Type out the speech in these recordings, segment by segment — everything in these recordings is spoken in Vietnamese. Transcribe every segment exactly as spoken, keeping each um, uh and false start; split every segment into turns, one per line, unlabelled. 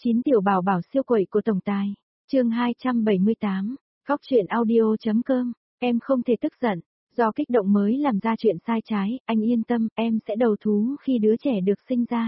chín tiểu bảo bảo siêu quậy của tổng tài. Chương hai trăm bảy mươi tám. Góc truyện audio.com. Em không thể tức giận, do kích động mới làm ra chuyện sai trái, anh yên tâm, em sẽ đầu thú khi đứa trẻ được sinh ra.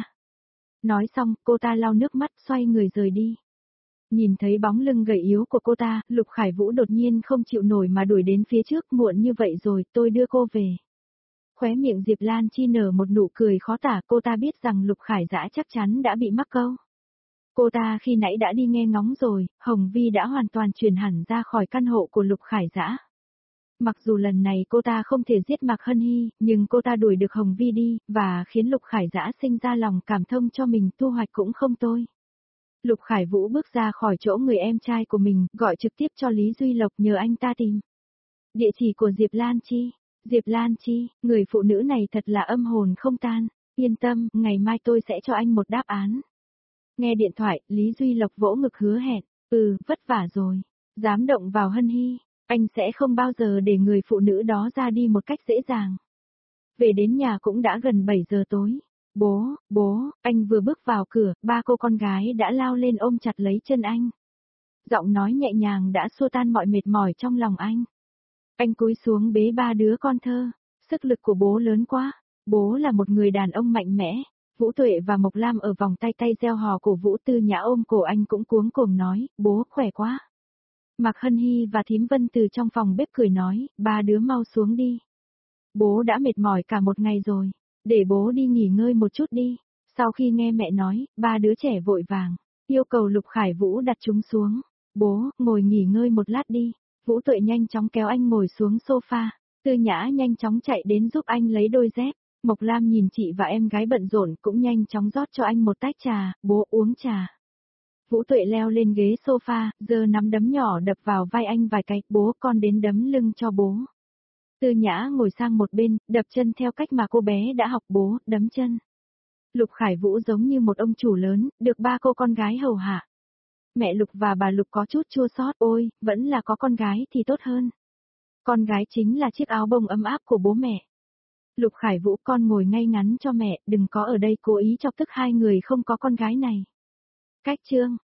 Nói xong, cô ta lau nước mắt xoay người rời đi. Nhìn thấy bóng lưng gầy yếu của cô ta, Lục Khải Vũ đột nhiên không chịu nổi mà đuổi đến phía trước, muộn như vậy rồi, tôi đưa cô về. Khóe miệng Diệp Lan Chi nở một nụ cười khó tả, cô ta biết rằng Lục Khải Dã chắc chắn đã bị mắc câu. Cô ta khi nãy đã đi nghe ngóng rồi, Hồng Vi đã hoàn toàn chuyển hẳn ra khỏi căn hộ của Lục Khải Dã. Mặc dù lần này cô ta không thể giết Mạc Hân Hy, nhưng cô ta đuổi được Hồng Vi đi, và khiến Lục Khải Dã sinh ra lòng cảm thông cho mình, thu hoạch cũng không tồi. Lục Khải Vũ bước ra khỏi chỗ người em trai của mình, gọi trực tiếp cho Lý Duy Lộc nhờ anh ta tìm địa chỉ của Diệp Lan Chi. Diệp Lan Chi, người phụ nữ này thật là âm hồn không tan, yên tâm, ngày mai tôi sẽ cho anh một đáp án. Nghe điện thoại, Lý Duy Lộc vỗ ngực hứa hẹn, ừ, vất vả rồi, dám động vào Hân Hy, anh sẽ không bao giờ để người phụ nữ đó ra đi một cách dễ dàng. Về đến nhà cũng đã gần bảy giờ tối. Bố, bố, anh vừa bước vào cửa, ba cô con gái đã lao lên ôm chặt lấy chân anh. Giọng nói nhẹ nhàng đã xua tan mọi mệt mỏi trong lòng anh. Anh cúi xuống bế ba đứa con thơ, sức lực của bố lớn quá, bố là một người đàn ông mạnh mẽ. Vũ Tuệ và Mộc Lam ở vòng tay tay reo hò cổ Vũ Tư Nhã ôm cổ anh cũng cuống cuồng nói, bố khỏe quá. Mạc Hân Hy và Thím Vân từ trong phòng bếp cười nói, ba đứa mau xuống đi. Bố đã mệt mỏi cả một ngày rồi, để bố đi nghỉ ngơi một chút đi. Sau khi nghe mẹ nói, ba đứa trẻ vội vàng, yêu cầu Lục Khải Vũ đặt chúng xuống. Bố, ngồi nghỉ ngơi một lát đi. Vũ Tuệ nhanh chóng kéo anh ngồi xuống sofa, Tư Nhã nhanh chóng chạy đến giúp anh lấy đôi dép. Mộc Lam nhìn chị và em gái bận rộn cũng nhanh chóng rót cho anh một tách trà, bố uống trà. Vũ Tuệ leo lên ghế sofa, giơ nắm đấm nhỏ đập vào vai anh vài cái, bố con đến đấm lưng cho bố. Tư Nhã ngồi sang một bên, đập chân theo cách mà cô bé đã học bố, đấm chân. Lục Khải Vũ giống như một ông chủ lớn, được ba cô con gái hầu hạ. Mẹ Lục và bà Lục có chút chua xót, ôi, vẫn là có con gái thì tốt hơn. Con gái chính là chiếc áo bông ấm áp của bố mẹ. Lục Khải Vũ, con ngồi ngay ngắn cho mẹ, đừng có ở đây cố ý chọc tức hai người không có con gái này. Cách chương.